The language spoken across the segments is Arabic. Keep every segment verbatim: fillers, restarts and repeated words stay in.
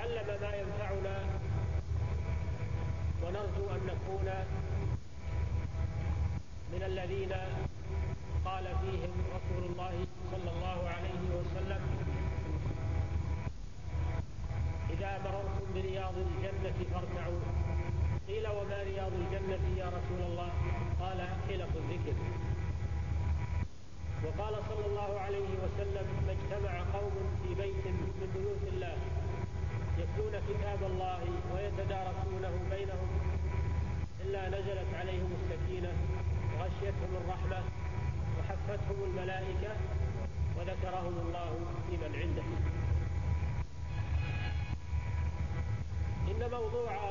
نتعلم ما ينفعنا ونرجو أن نكون من الذين قال فيهم رسول الله صلى الله عليه وسلم: إذا مررتم برياض الجنة فارتعوا. قيل: وما رياض الجنة يا رسول الله؟ قال: حلق الذكر. وقال صلى الله عليه وسلم: ما اجتمع قوم في بيت من بيوت الله يتلون كتاب الله ويتدارسونه بينهم إلا نزلت عليهم السكينة وغشيتهم الرحمة وحفتهم الملائكة وذكرهم الله لمن عنده. إن موضوع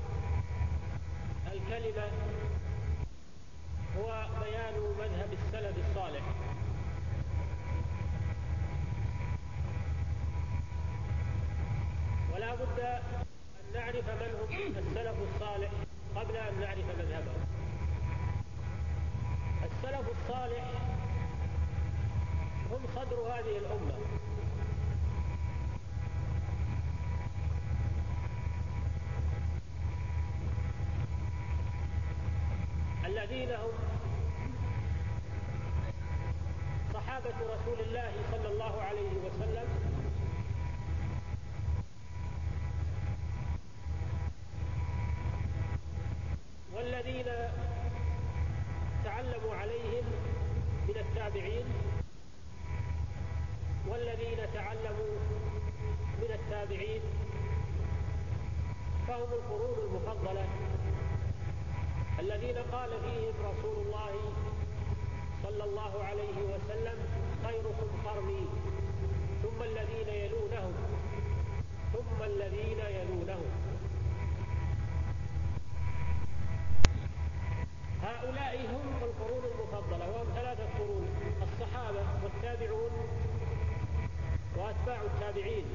الكلمة هو بيان مذهب السلف الصالح، ولا بد أن نعرف من هم السلف الصالح قبل أن نعرف مذهبهم. السلف الصالح هم صدر هذه الأمة، الذين هم صحابة رسول الله صلى الله عليه وسلم، والذين تعلموا عليهم من التابعين، والذين تعلموا من التابعين، فهم القرون المفضلة الذين قال فيهم رسول الله صلى الله عليه وسلم: خيركم قرني ثم الذين يلونهم ثم الذين يلونهم. هؤلاء هم القرون المفضلة، وهم ثلاثة قرون: الصحابة والتابعون وأتباع التابعين.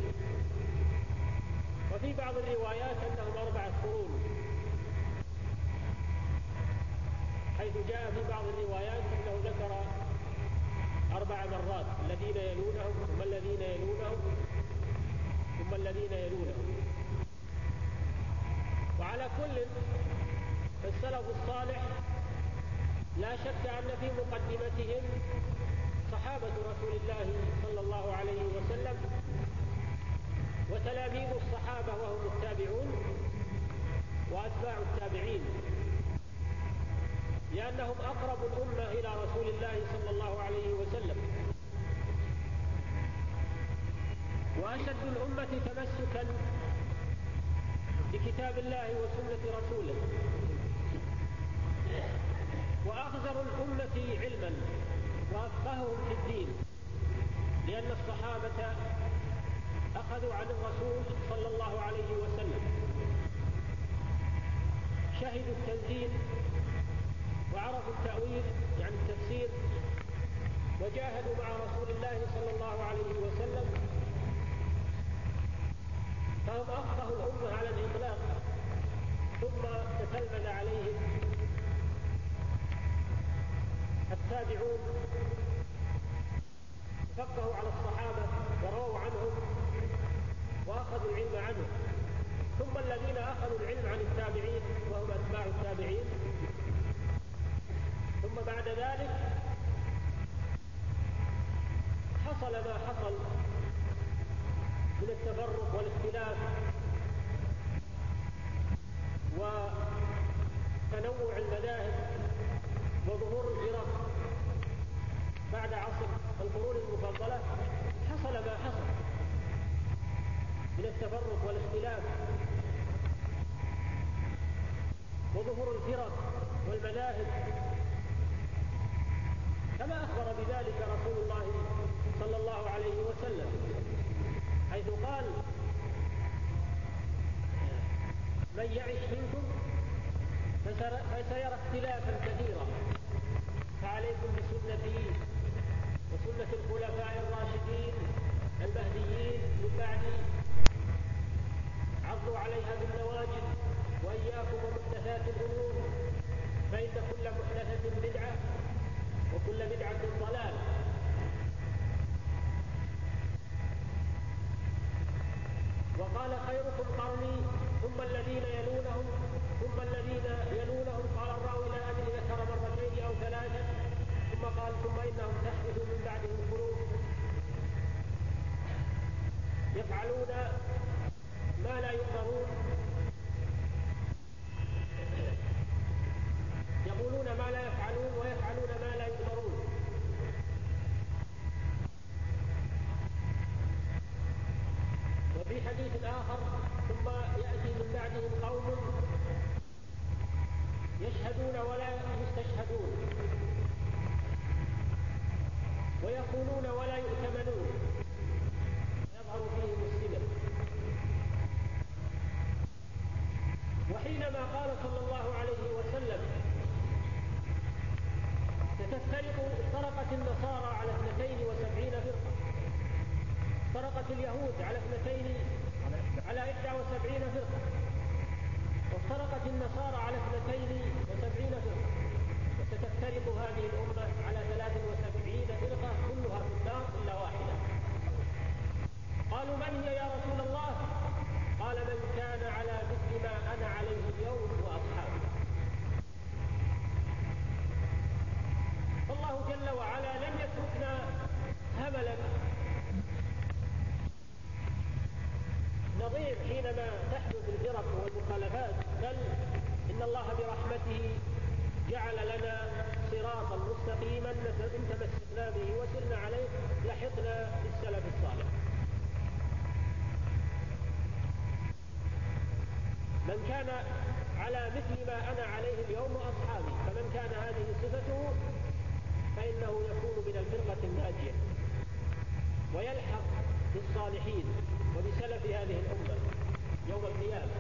وفي بعض الروايات أنهم أربعة قرون، حيث جاء في بعض الروايات أنه ذكر أربع مرات: الذين يلونهم ثم الذين يلونهم ثم الذين يلونهم. وعلى كل، فالسلف الصالح لا شك أن في مقدمتهم صحابة رسول الله صلى الله عليه وسلم وتلاميذ الصحابة وهم التابعون وأتباع التابعين، لأنهم أقرب الأمة إلى رسول الله صلى الله عليه وسلم، وأشد الأمة تمسكا بكتاب الله وسنة رسوله، وأخزر الأمة علما وأفقههم في الدين، لأن الصحابة أخذوا عن الرسول صلى الله عليه وسلم، شهدوا التنزيل وعرفوا التأويل يعني التفسير، وجاهدوا مع رسول الله صلى الله عليه وسلم، فهم أفقه الأمة على الإطلاق. ثم تتلمذ عليهم التابعون، فقهوا على الصحابة ورووا عنهم وأخذوا العلم عنهم، ثم الذين أخذوا العلم عن التابعين وهم أتباع التابعين. ثم بعد ذلك حصل ما حصل من التفرق والاختلاف وتنوع المذاهب وظهور الفرق بعد عصر القرون المفضلة. حصل ما حصل من التفرق والاختلاف وظهور الفرق والمذاهب، كما أخبر بذلك رسول الله صلى الله عليه وسلم، حيث قال: من يعش منكم فسيرى اختلافا كثيرا، فعليكم بسنتي وسنة الخلفاء الراشدين المهديين من بعدي، عضوا عليها بالنواجذ، وإياكم ومحدثات الأمور، فإن كل محدثة بدعة وكل بدعة ضلالة. وقال خيركم قرني ثم الذين يلونهم ثم الذين يلونهم. قال الراوي لا أدري ذكر مرتين أو ثلاثا، ثم قال ثم إنهم تحدث من بعدهم قلوب يفعلون ما لا يؤمرون، يقولون ما لا يفعلون ويفعلون ما لا يؤمرون. وفي حديث آخر ثم يأتي من بعدهم قوم يشهدون ولا يستشهدون ويقولون ولا يؤتمنون يظهر فيهم السبب. وحينما قال صلى الله عليه وسلم ستفترق افترقت النصارى على اثنتين وسبعين فرقة، افترقت اليهود على اثنتين على إحدى وسبعين فرقة، وافترقت النصارى على اثنتين وسبعين فرقة، وستفترق هذه الأمة على ثلاث وسبعين فرقة كلها في النار إلا واحدة. قالوا من هي يا رسول الله؟ قال من كان على مثل ما أنا عليه اليوم وأصحابي. فالله جل وعلا لم يتركنا هملا نظير حينما تحدث الفرق والمخالفات، بل إن الله برحمته جعل لنا صراطا مستقيما إن تمسكنا به وسرنا عليه لحقنا بالسلف الصالح. من كان على مثل ما أنا عليه اليوم أصحابي، فمن كان هذه صفته فإنه يكون من الفرقة الناجية ويلحق بالصالحين وبسلف هذه الأمة يوم القيامة.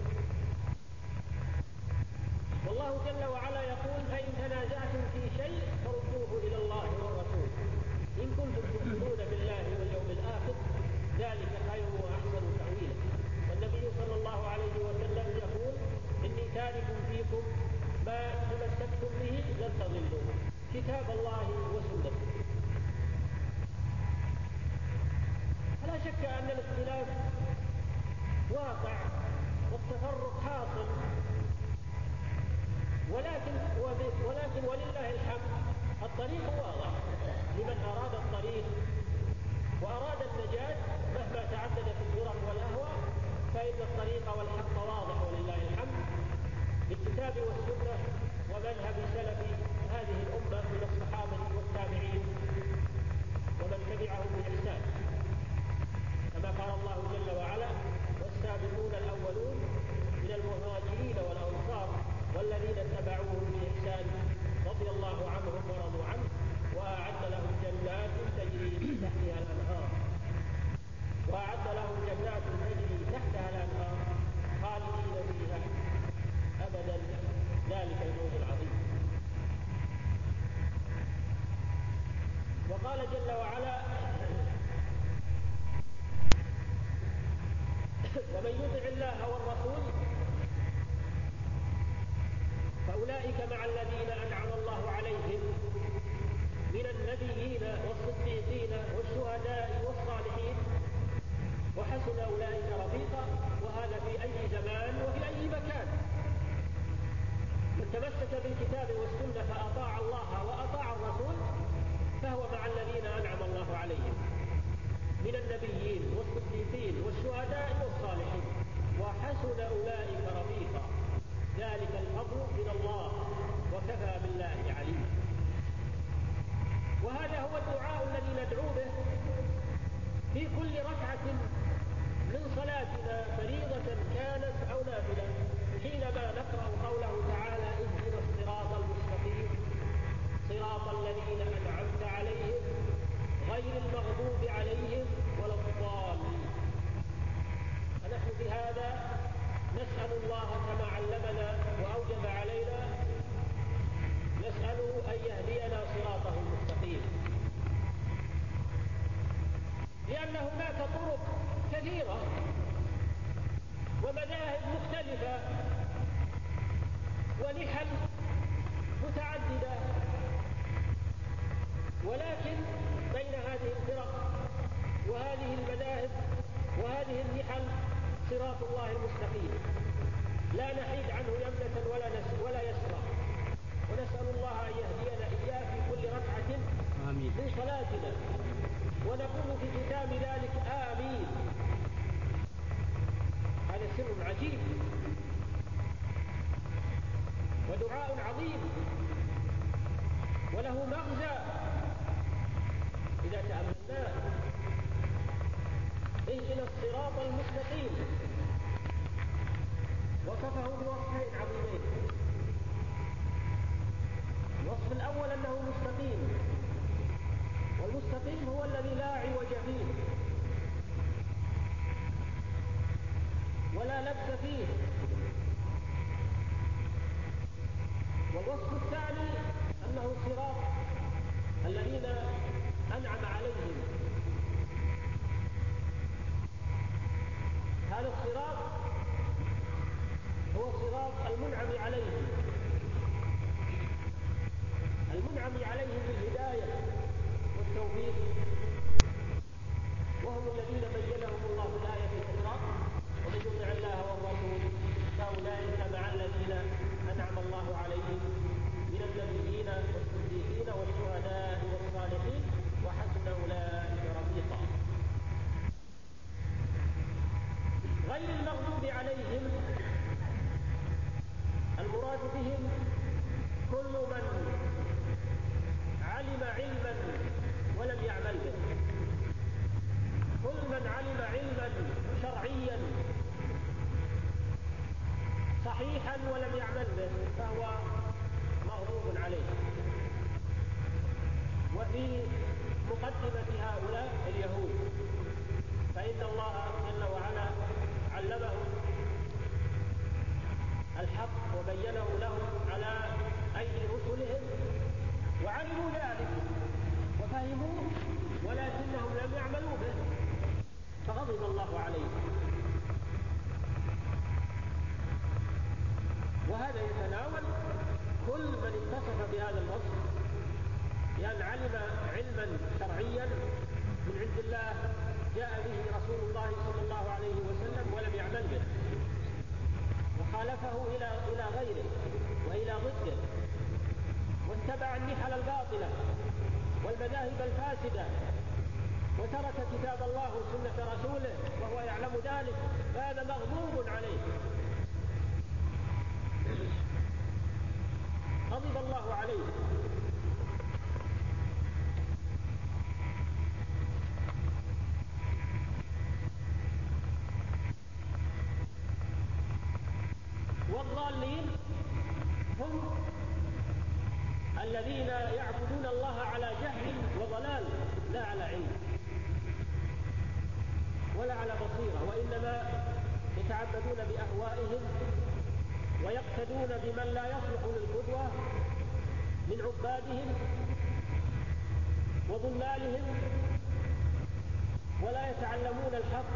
والله جل وعلا يقول فإن تنازعتم في شيء فردوه إلى الله والرسول إن كنتم تؤمنون بالله واليوم الآخر ذلك خير وأحسن تأويلا. والنبي صلى الله عليه وسلم يقول إني تارك فيكم ما تمسكتم به لن تضلوا، كتاب الله وسنته. فلا شك أن الاختلاف واقع والتفرق حاصل، ولكن ولكن ولله الحمد الطريق واضح لمن أراد الطريق وأراد النجاة مهما تعددت الفرق والأهواء، فإن الطريق والحق واضح ولله الحمد بالكتاب والسنة ومذهب سلف هذه الأمة من الصحابة والتابعين ومن تبعهم بإحسان، كما قال الله جل وعلا والسابقون الأولون من المهاجرين والأنصار والذين اتبعوهم بإحسان رضي الله عنهم ورضوا عنه وأعد لهم جنات تجري من تحتها الأنهار وأعد لهم جنات تجري تحتها الأنهار خالدين فيها أبدا ذلك الفوز العظيم. وقال جل وعلا ومن يطع الله والرسول فأولئك مع الذين أنعم الله عليهم من النبيين والصديقين والشهداء والصالحين وحسن أولئك رفيقا. وهذا في أي زمان وفي أي مكان. من تمسك بالكتاب والسنة فأطاع الله وأطاع الرسول فهو مع الذين أنعم الله عليهم من النبيين والصديقين والشهداء والصالحين وحسن أولئك رفيقا ذلك الفضل من الله وكفى بالله عليما. وهذا هو الدعاء الذي ندعو به في كل ركعة من صلاتنا فريضة كانت أو نافلة حينما نقرأ قوله تعالى اهدنا الصراط المستقيم صراط الذين أنعمت عليهم غير المغضوب عليهم ولا الضالين. فنحن بهذا نسأل الله كما علمنا وأوجب علينا، نسأله أن يهدينا صراطه المستقيم، لأن هناك طرق كثيرة ومذاهب مختلفة ونحل متعددة، ولكن بين هذه الفرق وهذه المذاهب وهذه النحل صراط الله المستقيم لا نحيد عنه يمنة ولا ولا يسرى، ونسأل الله أن يهدينا إياه في كل ركعة من صلاتنا، ونقول في ختام ذلك آمين. هذا سر عجيب ودعاء عظيم وله مغزى إذا تأملناه. اهدنا الصراط المستقيم وصفه بوصفين عظيمين. الوصف الأول أنه مستقيم، والمستقيم هو الذي لا عوج فيه ولا لبس فيه. والوصف الثاني أنه صراط الذين أنعم عليهم. هذا الصراط هو صراط المنعم عليهم، المنعم عليهم بالهداية والتوفيق، وهم الذين بينهم الله في الآية الأخرى: ومن يطع الله والرسول فأولئك مع الذين أنعم الله عليهم من النبيين والصديقين والشهداء والصالحين وحسن أولئك رفيقا. غير المغضوب عليهم المراد بهم كل من علم علما ولم يعمل به، كل من علم علما شرعيا صحيحا ولم يعمل به فهو مغضوب عليه. وفي مقدمة هؤلاء اليهود، فإن الله جل وعلا علمهم الحق وبينه لهم على أيدي رسلهم، وعلموا ذلك وفهموه ولكنهم لم يعملوا به فغضب الله عليهم. وهذا يتناول كل من اتصف بهذا الوصف، لأن علم علما شرعيا من عند الله جاء به رسول الله صلى الله عليه وسلم ولم يعمل به، وخالفه إلى إلى غيره وإلى ضده، واتبع النحل الباطلة والمذاهب الفاسدة، وترك كتاب الله وسنة رسوله وهو يعلم ذلك، فهذا مغضوب عليه، غضب الله عليه. والضالين هم الذين يعبدون الله على جهل وضلال، لا على علم ولا على بصيرة، وإنما يتعبدون بأهوائهم ويقتدون بمن لا يصلح للقدوة من عبادهم وضلالهم، ولا يتعلمون الحق،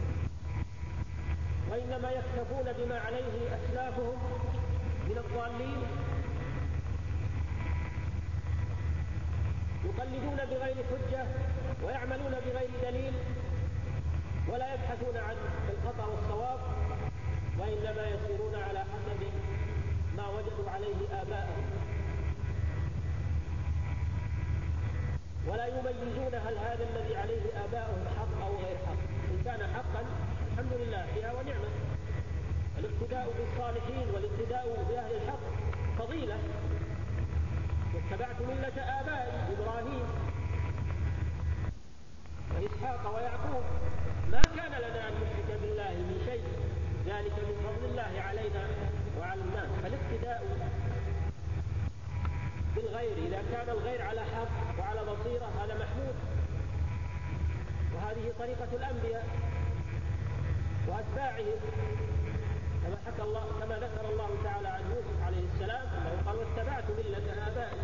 وإنما يكتفون بما عليه أسلافهم من الضالين، يقلدون بغير حجة ويعملون بغير دليل، ولا يبحثون عن الخطأ والصواب، وإنما يسيرون على حسب ما وجدوا عليه آباءهم، ولا يميزون هل هذا الذي عليه آباؤهم حق أو غير حق. إن كان حقا الحمد لله فيها ونعمة. الاقتداء بالصالحين والاقتداء بأهل الحق فضيلة. واتبعت ملة آبائي إبراهيم وإسحاق ويعقوب ما كان لنا أن نشرك بالله من شيء، ذلك من فضل الله علينا وعلى الناس. فالاقتداء بالغير إذا كان الغير على حق وعلى بصيرة هذا محمود، وهذه طريقة الأنبياء وأتباعهم، كما حكى الله كما ذكر الله تعالى عن يوسف عليه السلام أنه قال: واتبعت ملة آبائي،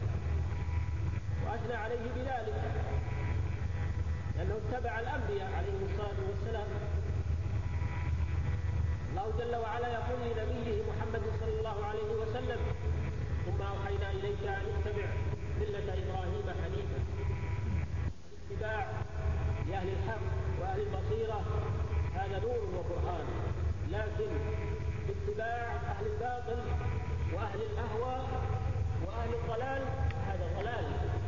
وأثنى عليه بذلك لأنه اتبع الأنبياء عليهم الصلاة والسلام. الله جل وعلا يقول لنبيه محمد صلى الله عليه وسلم: ثم أوحينا إليك أن اتبع ملة إبراهيم حنيفا. الاتباع لأهل الحق وأهل البصيرة هذا نور وبرهان، لكن اتباع أهل الباطل وأهل الأهوى وأهل الضلال هذا ضلال.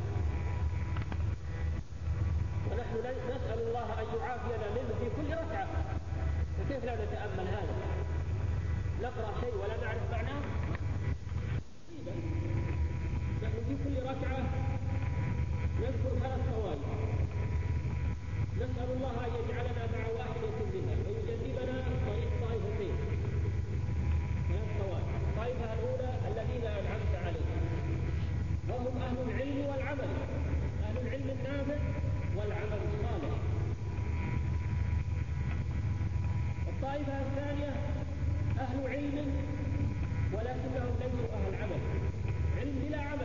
ونحن نسأل الله أن يعافينا منه في كل ركعة، فكيف لا نتأمل هذا؟ نقرأ شيء ولا نعرف معناه؟ إذا نحن في كل ركعة نذكر ثلاث فوائد، نسأل الله أن يجعلنا مع واحدة منها ويجنبنا طريق طائفتين. ثلاث فوائد. الطائفة الأولى الذين أنعمت عليهم وهم أهل العلم والعمل، أهل العلم النافع والعمل الصالح. الطائفة الثانية أهل علم ولكنهم ليسوا أهل عمل، علم بلا عمل،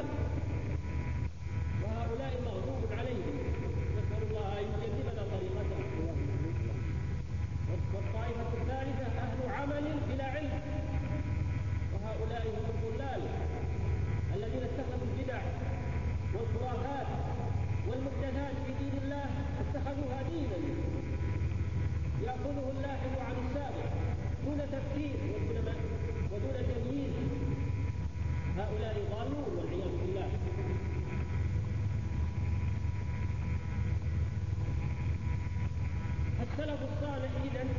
وهؤلاء مغضوب عليهم، نسأل الله أن يجنبنا طريقتهم. والطائفة الثالثة أهل عمل بلا علم، وهؤلاء هم الضلال الذين اتخذوا البدع والخرافات والمحدثات في دين الله اتخذوها دينا يأخذه اللاحق عن السابق دون تفكير ودون تمييز. هؤلاء ضالون والعياذ بالله. السلف الصالح إذن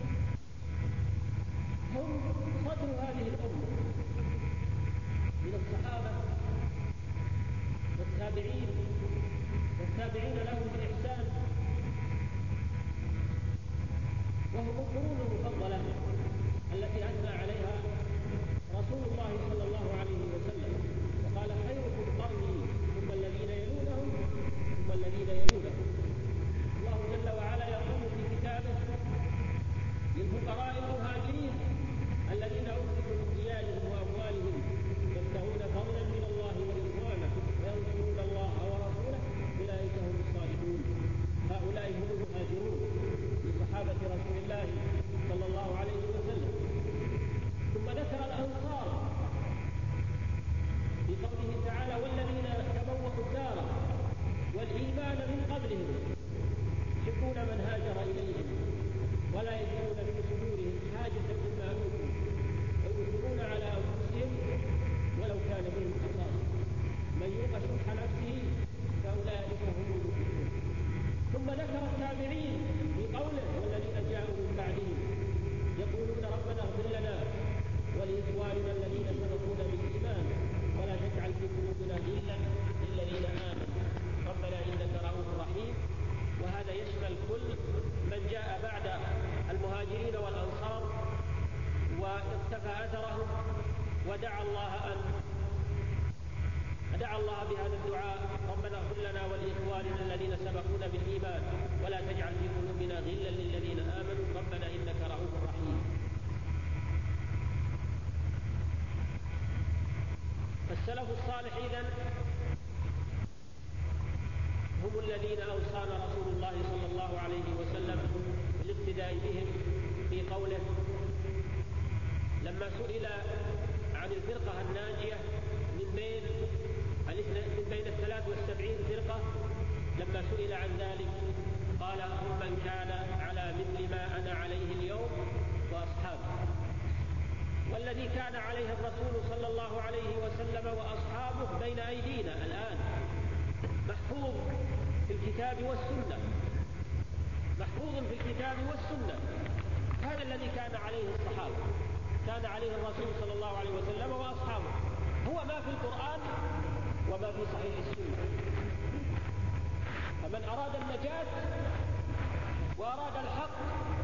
هم صدر هذه الأمة من الصحابة والتابعين والتابعين لهم بإحسان، وهم القرون المفضلة التي أثنى عليها رسول الله صلى الله عليه وسلم وقال خيركم قرني ثم الذين يلونهم ثم الذين يلونهم. الله جل وعلا يقول في كتابه للفقراء المهاجرين الذين أخرجوا من ديارهم وأموالهم يبتغون فضلا من الله ورضوانه وينصرون الله ورسوله أولئك هم الصالحون. هؤلاء هم المهاجرون لصحابة رسول الله صلى الله عليه وسلم. ثم ذكر الأنصار في قوله تعالى والذين تبوأوا الدار والإيمان من قبلهم يحبون من هاجر إليهم ولا يجدون في صدورهم حاجة مما أوتوا ويؤثرون على أنفسهم ولو كان بهم خصاصة من يوق شح نفسه فأولئك هم المفلحون. ثم ذكر التابعين في قوله والذين جاءوا من بعدهم يقولون ربنا اغفر لنا ولإخواننا الذين سبقونا بالإيمان ولا تجعل في قلوبنا غلا للذين آمنوا ربنا إنك رؤوف رحيم. وهذا يشمل كل من جاء بعد المهاجرين والأنصار واقتفى أثرهم ودعا الله أن دعا الله بهذا الدعاء ربنا اغفر لنا ولإخواننا الذين سبقونا بالإيمان ولا تجعل في قلوبنا غلا للذين آمنوا ربنا إنك رؤوف رحيم. فالسلف الصالح إذن هم الذين أوصانا رسول الله صلى الله عليه وسلم بالاقتداء بهم في قوله لما سئل عن الفرقة الناجية من بين من بين الثلاث والسبعين فرقة، لما سئل عن ذلك قال هم من كان على مثل ما أنا عليه اليوم وأصحابه. والذي كان عليه الرسول صلى الله عليه وسلم وأصحابه بين أيدينا الآن محفوظ في الكتاب والسنة، محفوظ في الكتاب والسنة. هذا الذي كان عليه الصحابة، كان عليه الرسول صلى الله عليه وسلم وأصحابه، هو ما في القرآن وما في صحيح السنة. فمن أراد النجاة وأراد الحق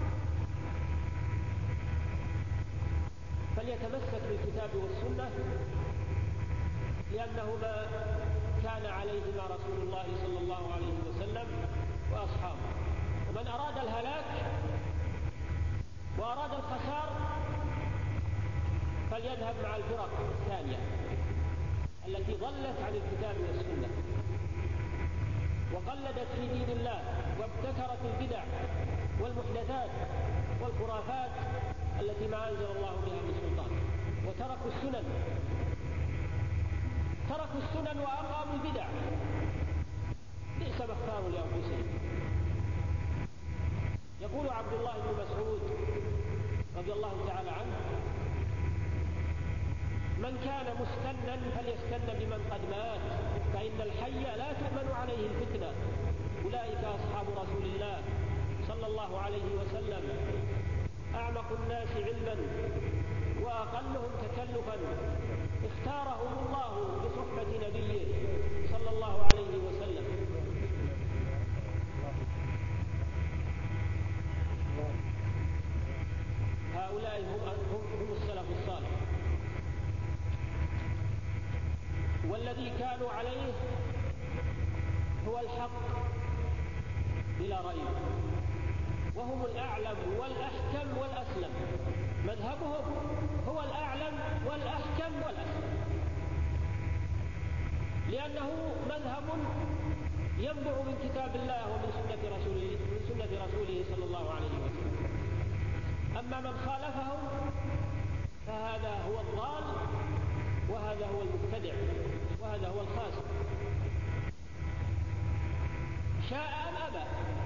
فليتمسك بالكتاب والسنة، لأنه ما كان عليهما رسول الله صلى الله عليه وسلم وأصحابه. ومن أراد الهلاك وأراد الخسار فليذهب مع الفرق الثانية التي ضلت عن الكتاب والسنة وقلدت في دين الله وابتكرت البدع والمحدثات والخرافات التي ما أنزل الله بها من سلطان، وتركوا السنن تركوا السنن وأقاموا البدع. بئس ما اختاروا لأنفسهم. يقول عبد الله بن مسعود رضي الله تعالى عنه: من كان مستنا فليستن بمن قد مات فإن الحي لا تؤمن عليه الفتنة. أولئك أصحاب رسول الله صلى الله عليه وسلم، أعمق الناس علما وأقلهم تكلفا، اختارهم الله بصحبة نبيه صلى الله عليه وسلم. هؤلاء هم, هم السلف الصالح، والذي كانوا عليه هو الحق بلا ريب، وهم الأعلم والأحكم والأسلم. مذهبهم هو الأعلم والأحكم والأسلم، لأنه مذهب ينبع من كتاب الله ومن سنة رسوله, من سنة رسوله صلى الله عليه وسلم. أما من خالفهم فهذا هو الضال، وهذا هو المبتدع، وهذا هو الخاسر، شاء أم أبى.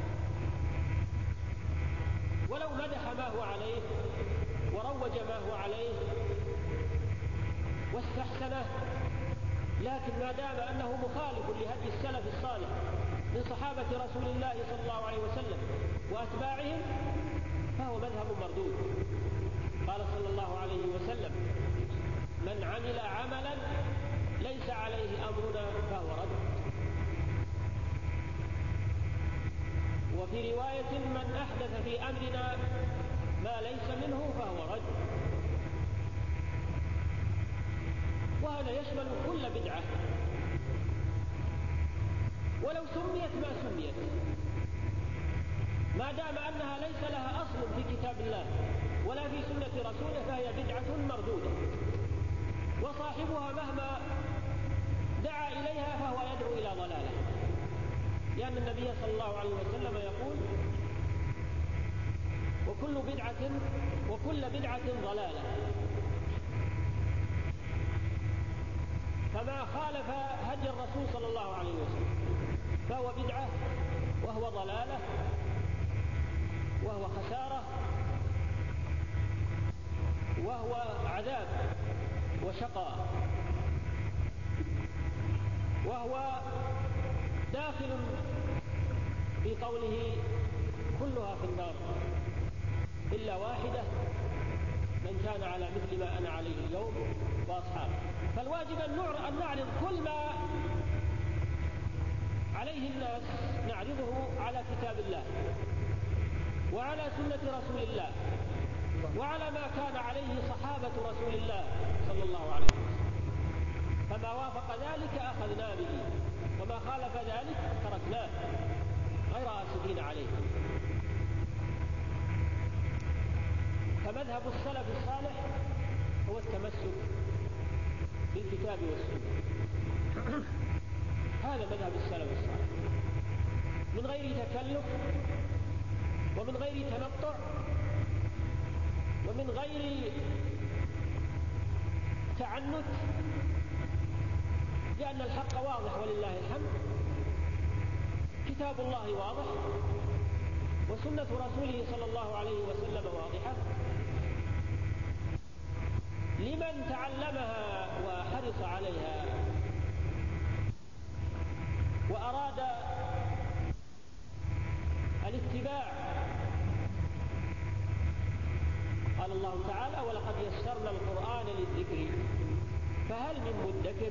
ولو مدح ما هو عليه وروج ما هو عليه واستحسنه، لكن ما دام أنه مخالف لهدي السلف الصالح من صحابة رسول الله صلى الله عليه وسلم وأتباعهم فهو مذهب مردود. قال صلى الله عليه وسلم: من عمل عملا ليس عليه أمرنا فهو رد. وفي رواية: من أحدث في أمرنا ما ليس منه فهو رد. وهذا يشمل كل بدعة ولو سميت ما سميت، ما دام أنها ليس لها أصل في كتاب الله ولا في سنة رسوله فهي بدعة مردودة، وصاحبها مهما دعا إليها فهو يدعو إلى ضلاله، لأن النبي صلى الله عليه وسلم يقول: وكل بدعة وكل بدعة ضلالة. فما خالف هدي الرسول صلى الله عليه وسلم فهو بدعة، وهو ضلالة، وهو خسارة، وهو عذاب وشقاء، وهو داخل في قوله: كلها في النار إلا واحدة من كان على مثل ما أنا عليه اليوم وأصحابه. فالواجب أن نعرض كل ما عليه الناس نعرضه على كتاب الله وعلى سنة رسول الله وعلى ما كان عليه صحابة رسول الله صلى الله عليه وسلم. فما وافق ذلك أخذنا به، وما خالف ذلك تركناه غير آسفين عليه. فمذهب السلف الصالح هو التمسك بالكتاب والسنة. هذا مذهب السلف الصالح، من غير تكلف ومن غير تنطع ومن غير تعنت، لأن الحق واضح ولله الحمد. كتاب الله واضح، وسنة رسوله صلى الله عليه وسلم واضحة. لمن تعلمها وحرص عليها وأراد الاتباع. قال الله تعالى: ولقد يسرنا القرآن للذكر فهل من مدكر.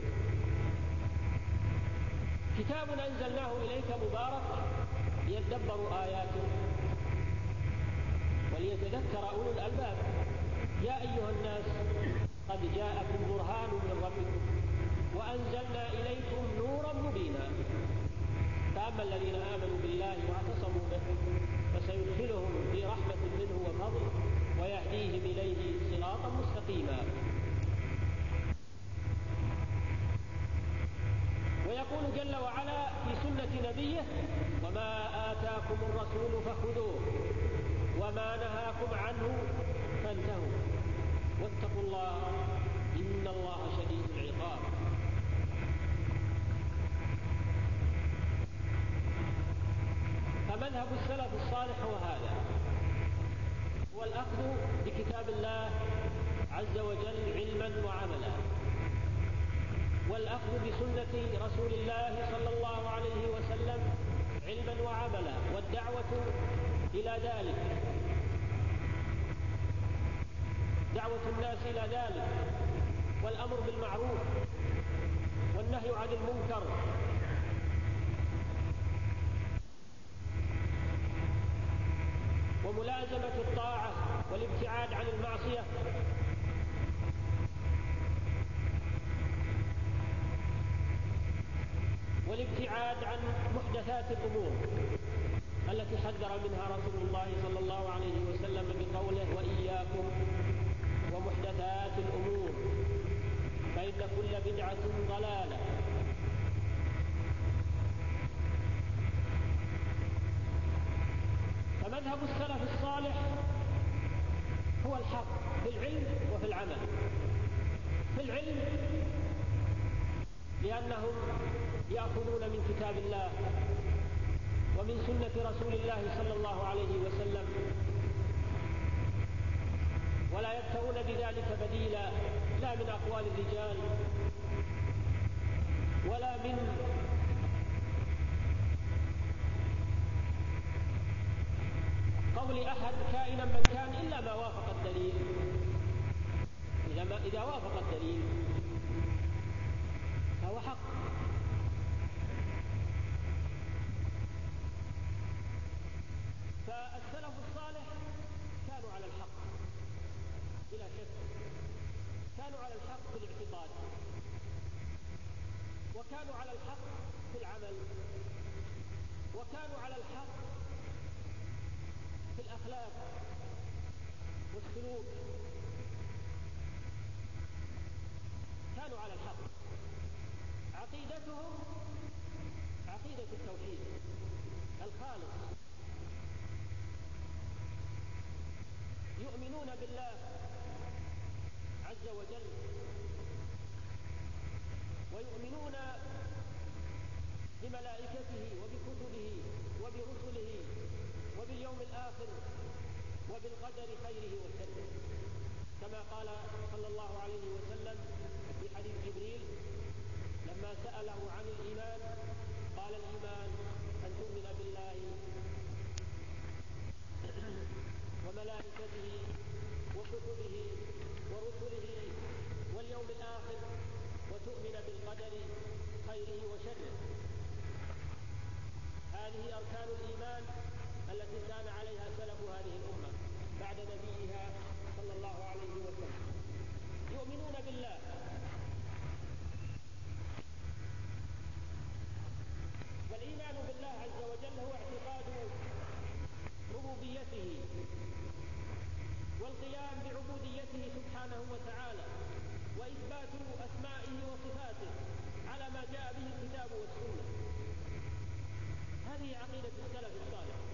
كتاب أنزلناه إليك مبارك ليدبروا آياته وليتذكر أولو الألباب. يا أيها الناس قد جاءكم برهان من ربكم وأنزلنا إليكم نورا مبينا. فأما الذين آمنوا بالله واعتصموا به فسيدخلهم في رحمة منه وفضل ويهديهم إليه صراطا مستقيما. ويقول جل وعلا في سنة نبيه: وما آتاكم الرسول فخذوه وما نهاكم عنه فانتهوا واتقوا الله إن الله شديد العقاب. فمن فمذهب السلف الصالح هو هذا، هو الأخذ بكتاب الله عز وجل علما وعملا، والأخذ بسنة رسول الله صلى الله عليه وسلم علما وعملا، والدعوة إلى ذلك، دعوة الناس إلى ذلك، والأمر بالمعروف والنهي عن المنكر، وملازمة الطاعة والابتعاد عن المعصية، والابتعاد عن محدثات الأمور التي حذر منها رسول الله صلى الله عليه وسلم بقوله: وإياكم ومحدثات الأمور فإن كل بدعة ضلالة. فمذهب السلف الصالح هو الحق في العلم وفي العمل. في العلم لأنهم يأخذون من كتاب الله ومن سنة رسول الله صلى الله عليه وسلم، ولا يبتغون بذلك بديلا، لا من أقوال الرجال ولا من قول أحد كائنا من كان إلا ما وافق الدليل. إذا, ما إذا وافق الدليل فهو حق. فالسلف الصالح كانوا على الحق بلا شك، كانوا على الحق في الاعتقاد، وكانوا على الحق في العمل، وكانوا على الحق في الأخلاق والسلوك، كانوا على الحق. عقيدتهم عقيدة التوحيد الخالص، يؤمنون بالله عز وجل، ويؤمنون بملائكته وبكتبه وبرسله وباليوم الآخر وبالقدر خيره وشره، كما قال صلى الله عليه وسلم في حديث جبريل لما سأله عن الإيمان قال: الإيمان أن تؤمن بالله وملائكته وكتبه ورسله واليوم الآخر وتؤمن بالقدر خيره وشره. هذه أركان الإيمان التي كان عليها سلف هذه الأمة بعد نبيها صلى الله عليه وسلم. يؤمنون بالله، والإيمان بالله عز وجل هو اعتقاد ربوبيته والقيام بعبوديته سبحانه وتعالى، وإثبات أسمائه وصفاته على ما جاء به الكتاب والسنة. هذه عقيدة السلف الصالح.